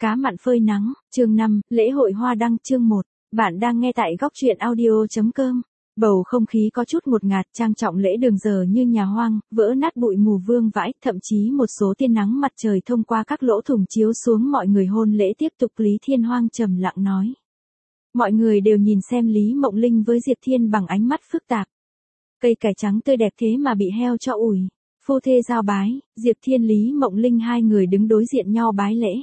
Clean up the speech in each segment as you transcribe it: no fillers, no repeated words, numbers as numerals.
Cá mặn phơi nắng, chương 5, lễ hội hoa đăng chương 1. Bạn đang nghe tại góc truyện audio.com. Bầu không khí có chút ngột ngạt, trang trọng lễ đường giờ như nhà hoang, vỡ nát bụi mù vương vãi, thậm chí một số tia nắng mặt trời thông qua các lỗ thủng chiếu xuống mọi người hôn lễ tiếp tục. Lý Thiên Hoang trầm lặng nói. Mọi người đều nhìn xem Lý Mộng Linh với Diệp Thiên bằng ánh mắt phức tạp. Cây cải trắng tươi đẹp thế mà bị heo cho ủi. Phu thê giao bái, Diệp Thiên Lý Mộng Linh hai người đứng đối diện nhau bái lễ.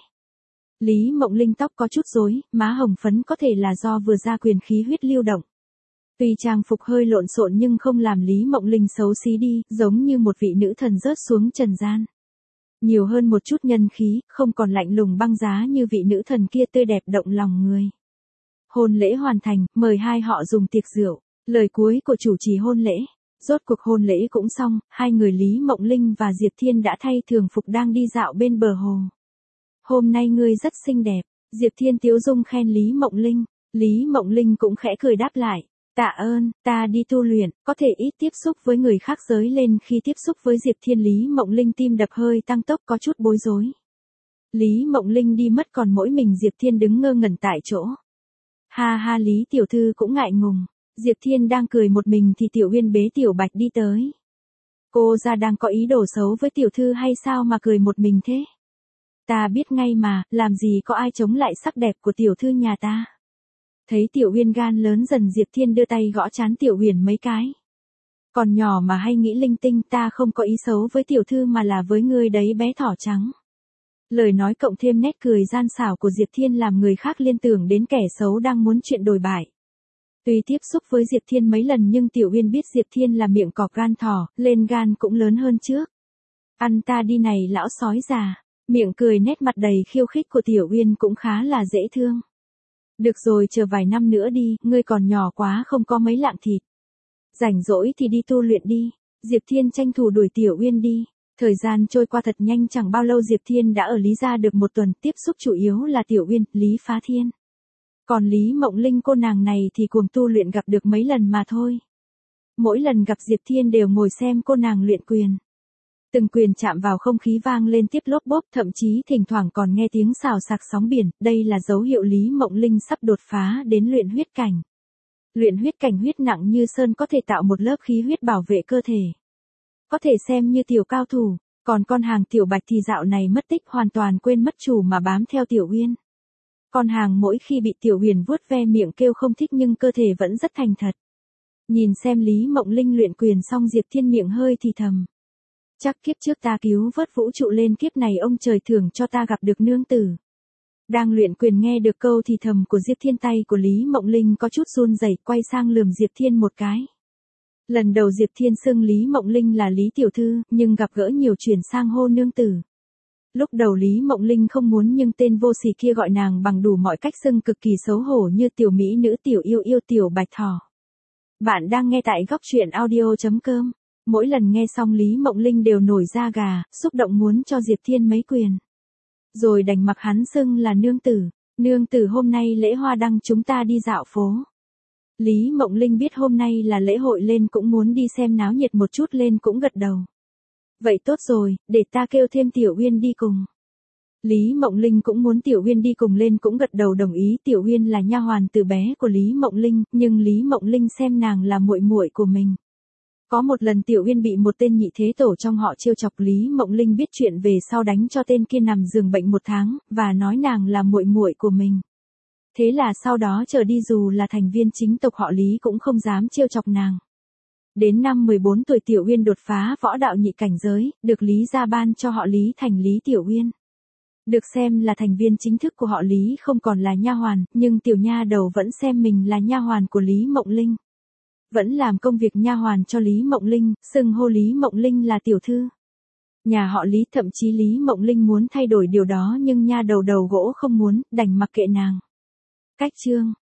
Lý Mộng Linh tóc có chút rối, má hồng phấn có thể là do vừa ra quyền khí huyết lưu động. Tuy trang phục hơi lộn xộn nhưng không làm Lý Mộng Linh xấu xí đi, giống như một vị nữ thần rớt xuống trần gian. Nhiều hơn một chút nhân khí, không còn lạnh lùng băng giá như vị nữ thần kia tươi đẹp động lòng người. Hôn lễ hoàn thành, mời hai họ dùng tiệc rượu, lời cuối của chủ trì hôn lễ. Rốt cuộc hôn lễ cũng xong, hai người Lý Mộng Linh và Diệp Thiên đã thay thường phục đang đi dạo bên bờ hồ. Hôm nay ngươi rất xinh đẹp, Diệp Thiên tiếu dung khen Lý Mộng Linh, Lý Mộng Linh cũng khẽ cười đáp lại, tạ ơn, ta đi tu luyện, có thể ít tiếp xúc với người khác giới lên. Khi tiếp xúc với Diệp Thiên Lý Mộng Linh tim đập hơi tăng tốc có chút bối rối. Lý Mộng Linh đi mất còn mỗi mình Diệp Thiên đứng ngơ ngẩn tại chỗ. Ha ha, Lý tiểu thư cũng ngại ngùng. Diệp Thiên đang cười một mình thì Tiểu Uyên bế Tiểu Bạch đi tới. Cô ra đang có ý đồ xấu với tiểu thư hay sao mà cười một mình thế? Ta biết ngay mà, làm gì có ai chống lại sắc đẹp của tiểu thư nhà ta. Thấy Tiểu Uyên gan lớn dần, Diệp Thiên đưa tay gõ trán Tiểu Uyển mấy cái. Còn nhỏ mà hay nghĩ linh tinh, ta không có ý xấu với tiểu thư mà là với ngươi đấy bé thỏ trắng. Lời nói cộng thêm nét cười gian xảo của Diệp Thiên làm người khác liên tưởng đến kẻ xấu đang muốn chuyện đồi bại. Tuy tiếp xúc với Diệp Thiên mấy lần nhưng Tiểu Uyên biết Diệp Thiên là miệng cọp gan thỏ, lên gan cũng lớn hơn trước. Ăn ta đi này lão sói già. Miệng cười nét mặt đầy khiêu khích của Tiểu Uyên cũng khá là dễ thương. Được rồi, chờ vài năm nữa đi, ngươi còn nhỏ quá không có mấy lạng thịt. Rảnh rỗi thì đi tu luyện đi. Diệp Thiên tranh thủ đuổi Tiểu Uyên đi. Thời gian trôi qua thật nhanh, chẳng bao lâu Diệp Thiên đã ở Lý gia được một tuần, tiếp xúc chủ yếu là Tiểu Uyên, Lý Phá Thiên. Còn Lý Mộng Linh cô nàng này thì cuồng tu luyện gặp được mấy lần mà thôi. Mỗi lần gặp Diệp Thiên đều ngồi xem cô nàng luyện quyền. Từng quyền chạm vào không khí vang lên tiếp lốp bốp, thậm chí thỉnh thoảng còn nghe tiếng xào xạc sóng biển, đây là dấu hiệu Lý Mộng Linh sắp đột phá đến luyện huyết cảnh. Luyện huyết cảnh huyết nặng như sơn có thể tạo một lớp khí huyết bảo vệ cơ thể. Có thể xem như tiểu cao thủ, còn con hàng Tiểu Bạch thì dạo này mất tích, hoàn toàn quên mất chủ mà bám theo Tiểu Uyên. Con hàng mỗi khi bị Tiểu Uyển vuốt ve miệng kêu không thích nhưng cơ thể vẫn rất thành thật. Nhìn xem Lý Mộng Linh luyện quyền xong, Diệp Thiên miệng hơi thì thầm. Chắc kiếp trước ta cứu vớt vũ trụ lên kiếp này ông trời thưởng cho ta gặp được nương tử. Đang luyện quyền nghe được câu thì thầm của Diệp Thiên, tay của Lý Mộng Linh có chút run rẩy, quay sang lườm Diệp Thiên một cái. Lần đầu Diệp Thiên xưng Lý Mộng Linh là Lý tiểu thư, nhưng gặp gỡ nhiều chuyển sang hô nương tử. Lúc đầu Lý Mộng Linh không muốn nhưng tên vô sỉ kia gọi nàng bằng đủ mọi cách xưng cực kỳ xấu hổ như tiểu mỹ nữ, tiểu yêu yêu, tiểu bạch thỏ. Bạn đang nghe tại góc truyện audio.com. Mỗi lần nghe xong Lý Mộng Linh đều nổi da gà, xúc động muốn cho Diệp Thiên mấy quyền. Rồi đành mặc hắn xưng là nương tử. Nương tử, hôm nay lễ hoa đăng chúng ta đi dạo phố. Lý Mộng Linh biết hôm nay là lễ hội lên cũng muốn đi xem náo nhiệt một chút, lên cũng gật đầu. Vậy tốt rồi, để ta kêu thêm Tiểu Uyên đi cùng. Lý Mộng Linh cũng muốn Tiểu Uyên đi cùng, lên cũng gật đầu đồng ý. Tiểu Uyên là nha hoàn từ bé của Lý Mộng Linh, nhưng Lý Mộng Linh xem nàng là muội muội của mình. Có một lần Tiểu Uyên bị một tên nhị thế tổ trong họ trêu chọc, Lý Mộng Linh biết chuyện về sau đánh cho tên kia nằm giường bệnh 1 tháng, và nói nàng là muội muội của mình. Thế là sau đó trở đi dù là thành viên chính tộc họ Lý cũng không dám trêu chọc nàng. Đến năm 14 tuổi Tiểu Uyên đột phá võ đạo nhị cảnh giới, được Lý gia ban cho họ Lý thành Lý Tiểu Uyên. Được xem là thành viên chính thức của họ Lý, không còn là nha hoàn, nhưng tiểu nha đầu vẫn xem mình là nha hoàn của Lý Mộng Linh. Vẫn làm công việc nha hoàn cho Lý Mộng Linh, xưng hô Lý Mộng Linh là tiểu thư. Nhà họ Lý, thậm chí Lý Mộng Linh muốn thay đổi điều đó nhưng nha đầu đầu gỗ không muốn, đành mặc kệ nàng. Cách chương